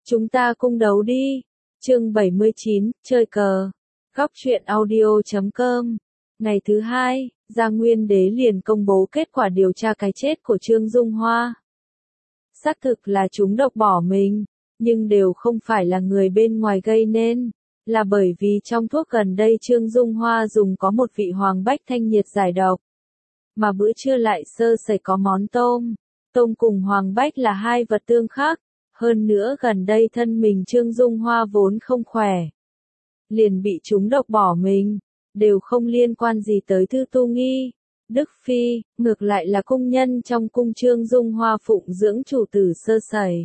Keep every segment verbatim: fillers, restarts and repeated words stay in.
Chúng ta cung đấu đi. Chương bảy mươi chín, chơi cờ. Góc truyện audio chấm com. Ngày thứ hai, Gia Nguyên Đế liền công bố kết quả điều tra cái chết của Trương Dung Hoa. Xác thực là chúng độc bỏ mình, nhưng đều không phải là người bên ngoài gây nên, là bởi vì trong thuốc gần đây Trương Dung Hoa dùng có một vị hoàng bách thanh nhiệt giải độc. Mà bữa trưa lại sơ sẩy có món tôm. Tôm cùng hoàng bách là hai vật tương khắc. Hơn nữa gần đây thân mình Trương Dung Hoa vốn không khỏe. Liền bị chúng độc bỏ mình, đều không liên quan gì tới Thư Tu Nghi, Đức Phi, ngược lại là cung nhân trong cung Trương Dung Hoa phụng dưỡng chủ tử sơ sẩy.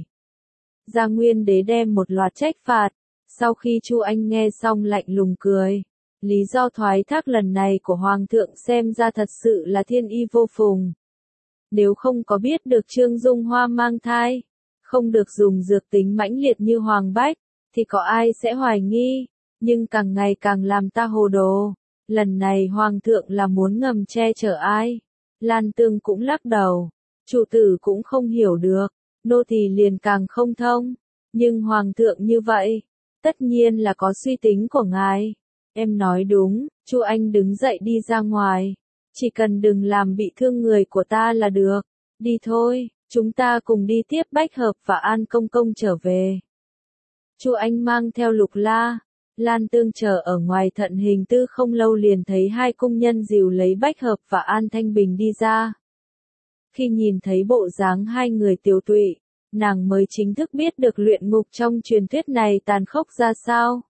Gia Nguyên Đế đem một loạt trách phạt, sau khi Chu Anh nghe xong lạnh lùng cười. Lý do thoái thác lần này của Hoàng thượng xem ra thật sự là thiên y vô phùng. Nếu không có biết được Trương Dung Hoa mang thai, không được dùng dược tính mãnh liệt như Hoàng Bách, thì có ai sẽ hoài nghi, nhưng càng ngày càng làm ta hồ đồ. Lần này Hoàng thượng là muốn ngầm che chở ai? Lan Tương cũng lắc đầu, chủ tử cũng không hiểu được, nô tỳ liền càng không thông, nhưng Hoàng thượng như vậy, tất nhiên là có suy tính của ngài. Em nói đúng, Chu Anh đứng dậy đi ra ngoài, chỉ cần đừng làm bị thương người của ta là được, đi thôi. Chúng ta cùng đi tiếp Bách Hợp và An Công Công trở về. Chu Anh mang theo Lục La, Lan Tương chờ ở ngoài Thận Hình Tư không lâu liền thấy hai cung nhân dìu lấy Bách Hợp và An Thanh Bình đi ra. Khi nhìn thấy bộ dáng hai người tiều tụy, nàng mới chính thức biết được luyện ngục trong truyền thuyết này tàn khốc ra sao.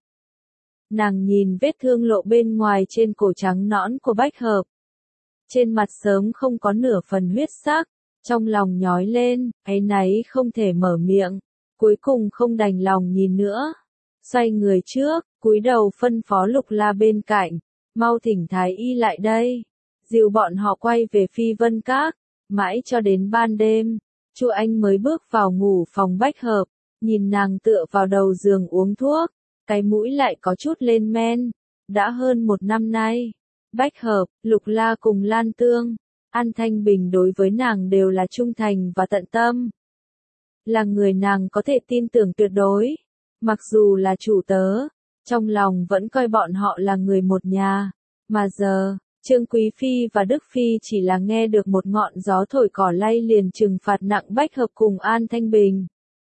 Nàng nhìn vết thương lộ bên ngoài trên cổ trắng nõn của Bách Hợp. Trên mặt sớm không có nửa phần huyết sắc. Trong lòng nhói lên, áy náy không thể mở miệng, cuối cùng không đành lòng nhìn nữa. Xoay người trước, cúi đầu phân phó Lục La bên cạnh, mau thỉnh Thái Y lại đây. Dìu bọn họ quay về Phi Vân Các, mãi cho đến ban đêm, Chu Anh mới bước vào ngủ phòng Bách Hợp, nhìn nàng tựa vào đầu giường uống thuốc, cái mũi lại có chút lên men. Đã hơn một năm nay, Bách Hợp, Lục La cùng Lan Tương, An Thanh Bình đối với nàng đều là trung thành và tận tâm. Là người nàng có thể tin tưởng tuyệt đối. Mặc dù là chủ tớ, trong lòng vẫn coi bọn họ là người một nhà. Mà giờ, Trương Quý Phi và Đức Phi chỉ là nghe được một ngọn gió thổi cỏ lay liền trừng phạt nặng Bách Hợp cùng An Thanh Bình.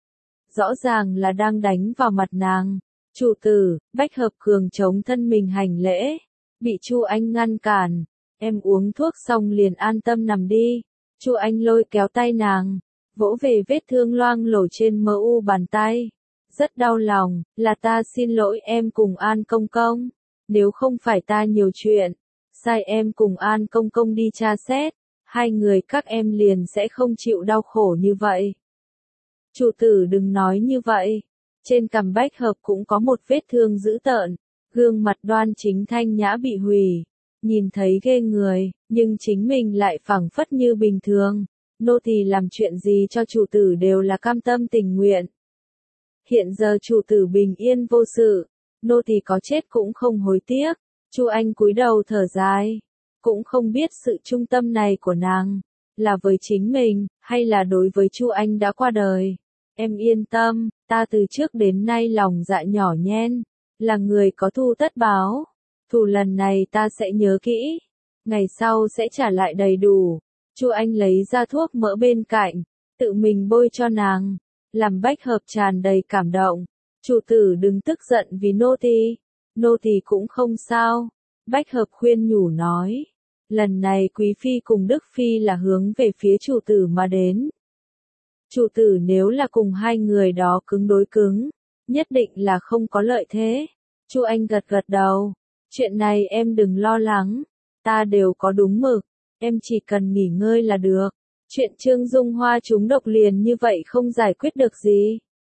Rõ ràng là đang đánh vào mặt nàng. Chủ tử, Bách Hợp cường chống thân mình hành lễ, bị Chu Anh ngăn cản. Em uống thuốc xong liền an tâm nằm đi. Chu Anh lôi kéo tay nàng, vỗ về vết thương loang lổ trên mờ u bàn tay. Rất đau lòng, là ta xin lỗi em cùng An Công Công. Nếu không phải ta nhiều chuyện, sai em cùng An Công Công đi tra xét, hai người các em liền sẽ không chịu đau khổ như vậy. Chủ tử đừng nói như vậy. Trên cằm Bách Hợp cũng có một vết thương dữ tợn, gương mặt đoan chính thanh nhã bị hủy. Nhìn thấy ghê người, nhưng chính mình lại phảng phất như bình thường. Nô tỳ làm chuyện gì cho chủ tử đều là cam tâm tình nguyện. Hiện giờ chủ tử bình yên vô sự, nô tỳ có chết cũng không hối tiếc. Chu Anh cúi đầu thở dài, cũng không biết sự trung tâm này của nàng là với chính mình hay là đối với Chu Anh đã qua đời. Em yên tâm, ta từ trước đến nay lòng dạ nhỏ nhen, là người có thù tất báo. Thù lần này ta sẽ nhớ kỹ, ngày sau sẽ trả lại đầy đủ. Chu Anh lấy ra thuốc mỡ bên cạnh, tự mình bôi cho nàng, làm Bách Hợp tràn đầy cảm động. Chủ tử đừng tức giận vì nô tỳ, nô tỳ cũng không sao. Bách Hợp khuyên nhủ nói, lần này Quý Phi cùng Đức Phi là hướng về phía chủ tử mà đến. Chủ tử nếu là cùng hai người đó cứng đối cứng, nhất định là không có lợi thế. Chu Anh gật gật đầu. Chuyện này em đừng lo lắng, ta đều có đúng mực, em chỉ cần nghỉ ngơi là được. Chuyện Trương Dung Hoa trúng độc liền như vậy không giải quyết được gì.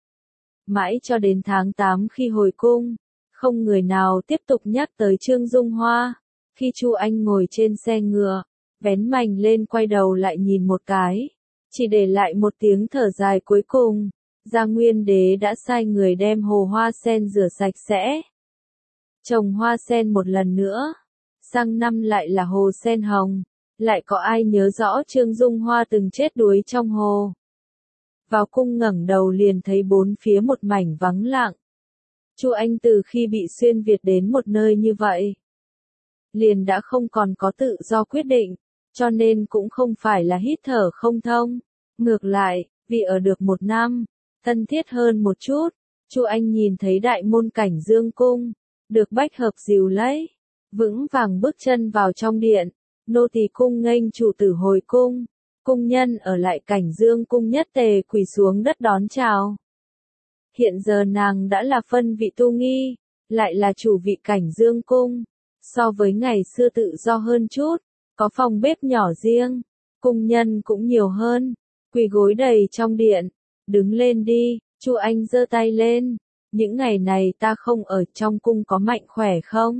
Mãi cho đến tháng tám khi hồi cung, không người nào tiếp tục nhắc tới Trương Dung Hoa. Khi Chu Anh ngồi trên xe ngựa, vén mành lên quay đầu lại nhìn một cái, chỉ để lại một tiếng thở dài cuối cùng. Gia Nguyên Đế đã sai người đem hồ hoa sen rửa sạch sẽ. Trồng hoa sen một lần nữa, sang năm lại là hồ sen hồng, lại có ai nhớ rõ Trương Dung Hoa từng chết đuối trong hồ. Vào cung ngẩng đầu liền thấy bốn phía một mảnh vắng lặng. Chu Anh từ khi bị xuyên Việt đến một nơi như vậy, liền đã không còn có tự do quyết định, cho nên cũng không phải là hít thở không thông. Ngược lại, vì ở được một năm, thân thiết hơn một chút, Chu Anh nhìn thấy đại môn Cảnh Dương cung, được Bách Hợp dìu lấy, vững vàng bước chân vào trong điện, nô tỳ cung nghênh chủ tử hồi cung, cung nhân ở lại Cảnh Dương cung nhất tề quỳ xuống đất đón chào. Hiện giờ nàng đã là phân vị tu nghi, lại là chủ vị Cảnh Dương cung, so với ngày xưa tự do hơn chút, có phòng bếp nhỏ riêng, cung nhân cũng nhiều hơn, quỳ gối đầy trong điện. Đứng lên đi, Chu Anh giơ tay lên, những ngày này ta không ở trong cung có mạnh khỏe không?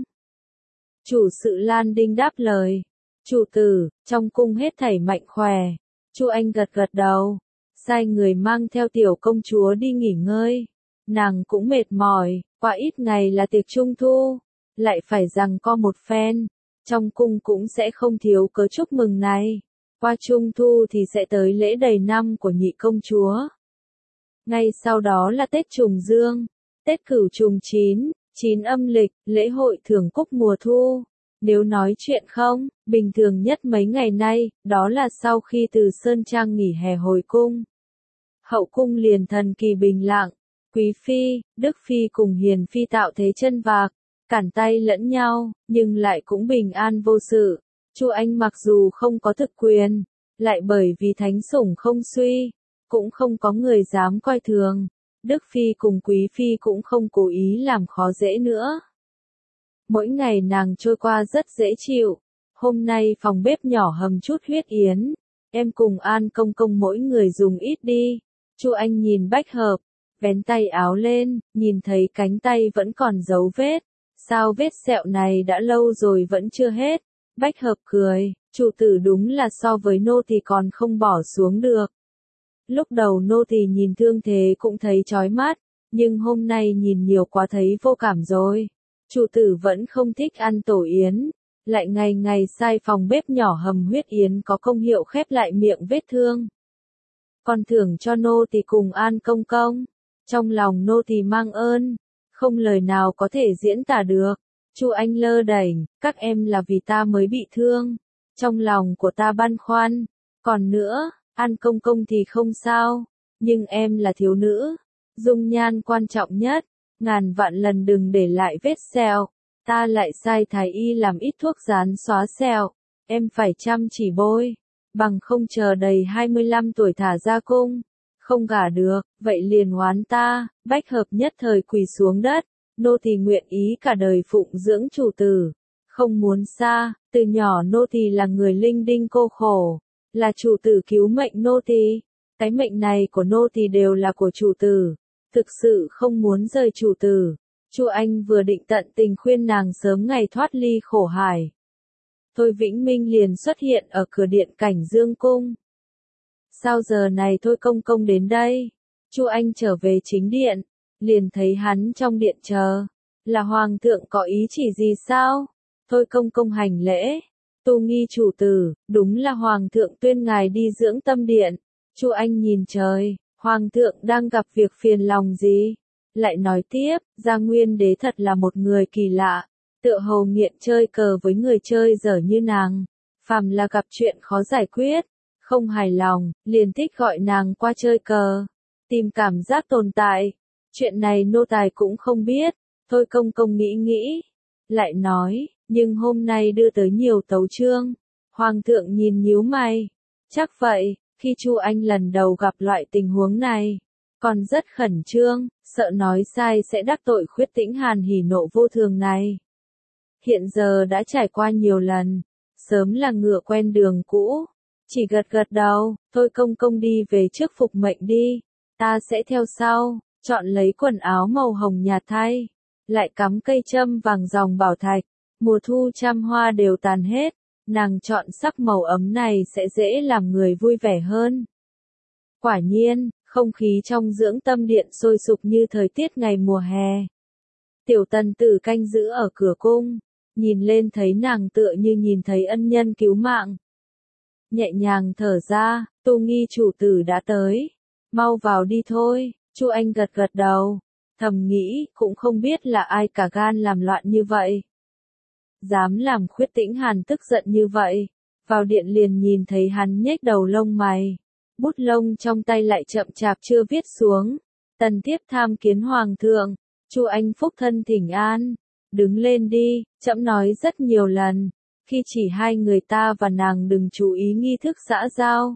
Chủ sự Lan Đinh đáp lời, chủ tử, trong cung hết thảy mạnh khỏe. Chu Anh gật gật đầu, sai người mang theo tiểu công chúa đi nghỉ ngơi. Nàng cũng mệt mỏi, qua ít ngày là tiệc trung thu, lại phải giằng co một phen, trong cung cũng sẽ không thiếu cớ chúc mừng này. Qua trung thu thì sẽ tới lễ đầy năm của nhị công chúa. Ngay sau đó là Tết Trùng Dương, Tết Cửu Trùng chín, chín âm lịch, lễ hội thưởng cúc mùa thu. Nếu nói chuyện không, bình thường nhất mấy ngày nay, đó là sau khi từ Sơn Trang nghỉ hè hồi cung. Hậu cung liền thần kỳ bình lặng, Quý Phi, Đức Phi cùng Hiền Phi tạo thế chân vạc, cản tay lẫn nhau, nhưng lại cũng bình an vô sự. Chu Anh mặc dù không có thực quyền, lại bởi vì thánh sủng không suy, cũng không có người dám coi thường. Đức Phi cùng Quý Phi cũng không cố ý làm khó dễ nữa. Mỗi ngày nàng trôi qua rất dễ chịu. Hôm nay phòng bếp nhỏ hầm chút huyết yến, em cùng An công công mỗi người dùng ít đi. Chu Anh nhìn Bách Hợp, vén tay áo lên, nhìn thấy cánh tay vẫn còn dấu vết. Sao vết sẹo này đã lâu rồi vẫn chưa hết? Bách Hợp cười, chủ tử đúng là so với nô tỳ còn không bỏ xuống được. Lúc đầu nô tỳ nhìn thương thế cũng thấy chói mắt, nhưng hôm nay nhìn nhiều quá thấy vô cảm rồi. Chủ tử vẫn không thích ăn tổ yến, lại ngày ngày sai phòng bếp nhỏ hầm huyết yến có công hiệu khép lại miệng vết thương. Còn thưởng cho nô tỳ cùng An công công, trong lòng nô tỳ mang ơn, không lời nào có thể diễn tả được. Chu Anh lơ đễnh, các em là vì ta mới bị thương, trong lòng của ta băn khoăn, còn nữa, An công công thì không sao, nhưng em là thiếu nữ, dung nhan quan trọng nhất, ngàn vạn lần đừng để lại vết sẹo, ta lại sai thái y làm ít thuốc dán xóa sẹo, em phải chăm chỉ bôi, bằng không chờ đầy hai mươi lăm tuổi thả ra cung, không gả được, vậy liền oán ta. Bách Hợp nhất thời quỳ xuống đất, nô tỳ nguyện ý cả đời phụng dưỡng chủ tử, không muốn xa, từ nhỏ nô tỳ là người linh đinh cô khổ, là chủ tử cứu mệnh nô tỳ, cái mệnh này của nô tỳ đều là của chủ tử, thực sự không muốn rời chủ tử. Chu Anh vừa định tận tình khuyên nàng sớm ngày thoát ly khổ hải, Thôi Vĩnh Minh liền xuất hiện ở cửa điện Cảnh Dương cung. Sao giờ này Thôi công công đến đây? Chu Anh trở về chính điện, liền thấy hắn trong điện chờ. Là hoàng thượng có ý chỉ gì sao? Thôi công công hành lễ. Tu nghi chủ tử, đúng là hoàng thượng tuyên ngài đi dưỡng tâm điện. Chu Anh nhìn trời, hoàng thượng đang gặp việc phiền lòng gì? Lại nói tiếp, Gia Nguyên đế thật là một người kỳ lạ, tựa hồ nghiện chơi cờ với người chơi dở như nàng. Phàm là gặp chuyện khó giải quyết, không hài lòng, liền thích gọi nàng qua chơi cờ, tìm cảm giác tồn tại. Chuyện này nô tài cũng không biết. Thôi công công nghĩ nghĩ, lại nói, nhưng hôm nay đưa tới nhiều tấu chương. Hoàng thượng nhìn nhíu mày. Chắc vậy, khi Chu Anh lần đầu gặp loại tình huống này, còn rất khẩn trương, sợ nói sai sẽ đắc tội Khuyết Tĩnh Hàn hỉ nộ vô thường này. Hiện giờ đã trải qua nhiều lần, sớm là ngựa quen đường cũ, chỉ gật gật đầu. Thôi công công đi về trước phục mệnh đi, ta sẽ theo sau, chọn lấy quần áo màu hồng nhạt thay, lại cắm cây châm vàng ròng bảo thạch. Mùa thu trăm hoa đều tàn hết, nàng chọn sắc màu ấm này sẽ dễ làm người vui vẻ hơn. Quả nhiên, không khí trong dưỡng tâm điện sôi sục như thời tiết ngày mùa hè. Tiểu tần tử canh giữ ở cửa cung, nhìn lên thấy nàng tựa như nhìn thấy ân nhân cứu mạng. Nhẹ nhàng thở ra, Tu nghi chủ tử đã tới. mau vào đi thôi, Chu Anh gật gật đầu, thầm nghĩ, cũng không biết là ai cả gan làm loạn như vậy. Dám làm Khuyết Tĩnh Hàn tức giận như vậy, vào điện liền nhìn thấy hắn nhếch đầu lông mày, bút lông trong tay lại chậm chạp chưa viết xuống. Tần Thiếp tham kiến Hoàng thượng, Chu Anh phúc thân thỉnh an, đứng lên đi, trẫm nói rất nhiều lần, khi chỉ hai người ta và nàng đừng chú ý nghi thức xã giao.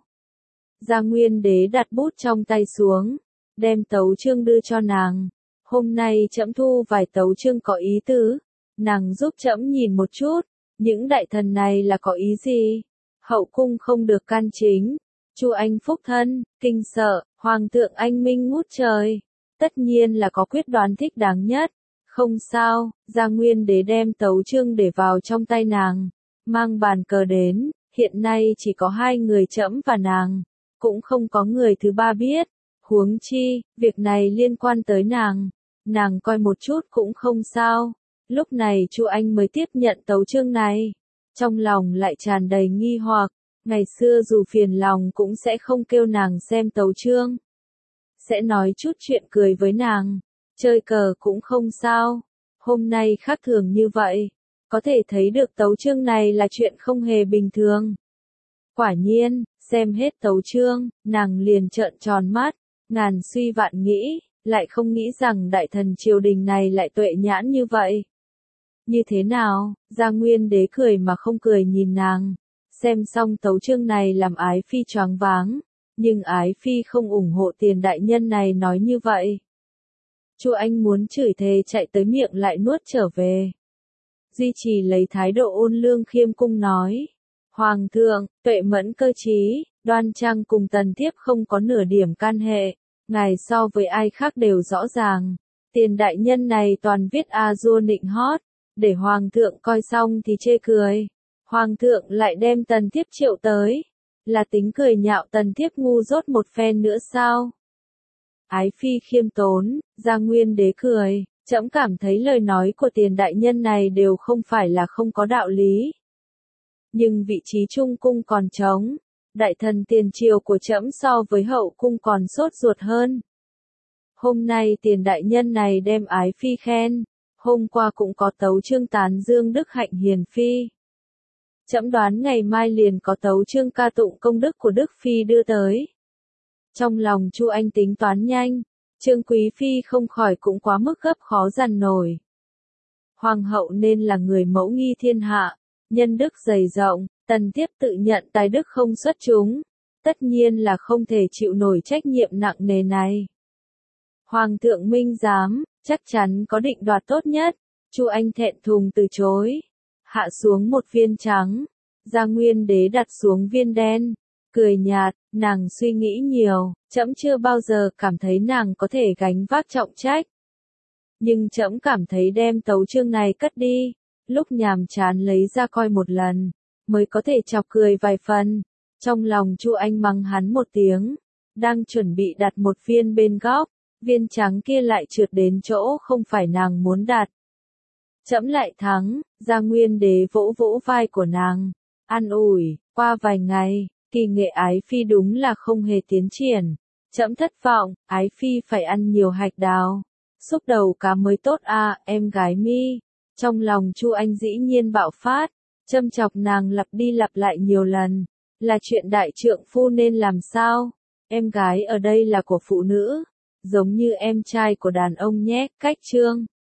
Gia Nguyên Đế đặt bút trong tay xuống, đem tấu chương đưa cho nàng. Hôm nay trẫm thu vài tấu chương có ý tứ, nàng giúp trẫm nhìn một chút, những đại thần này là có ý gì? Hậu cung không được can chính. Chu Anh phúc thân, kinh sợ, Hoàng thượng anh minh ngút trời, tất nhiên là có quyết đoán thích đáng nhất. Không sao, Gia Nguyên Đế đem tấu chương để vào trong tay nàng, mang bàn cờ đến, hiện nay chỉ có hai người trẫm và nàng, cũng không có người thứ ba biết. Huống chi, việc này liên quan tới nàng, nàng coi một chút cũng không sao. Lúc này Chu Anh mới tiếp nhận tấu chương này, trong lòng lại tràn đầy nghi hoặc, ngày xưa dù phiền lòng cũng sẽ không kêu nàng xem tấu chương, sẽ nói chút chuyện cười với nàng, chơi cờ cũng không sao. Hôm nay khác thường như vậy, có thể thấy được tấu chương này là chuyện không hề bình thường. Quả nhiên, xem hết tấu chương, nàng liền trợn tròn mắt, ngàn suy vạn nghĩ, lại không nghĩ rằng đại thần triều đình này lại tuệ nhãn như vậy. Như thế nào? Gia Nguyên Đế cười mà không cười nhìn nàng, xem xong tấu chương này làm Ái Phi choáng váng, nhưng Ái Phi không ủng hộ Tiền đại nhân này nói như vậy. Chu Anh muốn chửi thề chạy tới miệng lại nuốt trở về. Duy trì lấy thái độ ôn lương khiêm cung nói, Hoàng thượng, tuệ mẫn cơ trí, đoan trang cùng Tần Thiếp không có nửa điểm can hệ, ngài so với ai khác đều rõ ràng. Tiền đại nhân này toàn viết a dua nịnh hót, để Hoàng thượng coi xong thì chê cười. Hoàng thượng lại đem Tần Thiếp triệu tới, là tính cười nhạo Tần Thiếp ngu dốt một phen nữa sao? Ái Phi khiêm tốn, Gia Nguyên Đế cười, trẫm cảm thấy lời nói của Tiền đại nhân này đều không phải là không có đạo lý. Nhưng vị trí trung cung còn trống, đại thần tiền triều của trẫm so với hậu cung còn sốt ruột hơn. Hôm nay Tiền đại nhân này đem Ái Phi khen, hôm qua cũng có tấu chương tán dương đức hạnh hiền phi. Trẫm đoán ngày mai liền có tấu chương ca tụng công đức của Đức Phi đưa tới. Trong lòng Chu Anh tính toán nhanh, Trương Quý Phi không khỏi cũng quá mức gấp khó dằn nổi. Hoàng hậu nên là người mẫu nghi thiên hạ, nhân đức dày rộng, Tần Thiếp tự nhận tài đức không xuất chúng, tất nhiên là không thể chịu nổi trách nhiệm nặng nề này. Hoàng thượng minh giám, chắc chắn có định đoạt tốt nhất. Chu Anh thẹn thùng từ chối, hạ xuống một viên trắng, Gia Nguyên Đế đặt xuống viên đen, cười nhạt, nàng suy nghĩ nhiều, trẫm chưa bao giờ cảm thấy nàng có thể gánh vác trọng trách. Nhưng trẫm cảm thấy đem tấu chương này cất đi, lúc nhàm chán lấy ra coi một lần, mới có thể chọc cười vài phần. Trong lòng Chu Anh mắng hắn một tiếng, đang chuẩn bị đặt một viên bên góc, viên trắng kia lại trượt đến chỗ không phải nàng muốn đặt. Trẫm lại thắng, Gia Nguyên Đế vỗ vỗ vai của nàng, an ủi, qua vài ngày, kỳ nghệ Ái Phi đúng là không hề tiến triển. Trẫm thất vọng, Ái Phi phải ăn nhiều hạch đào, xúc đầu cá mới tốt à, em gái mi. Trong lòng Chu Anh dĩ nhiên bạo phát, châm chọc nàng lặp đi lặp lại nhiều lần, là chuyện đại trượng phu nên làm sao? Em gái ở đây là của phụ nữ, giống như em trai của đàn ông nhé, cách chương.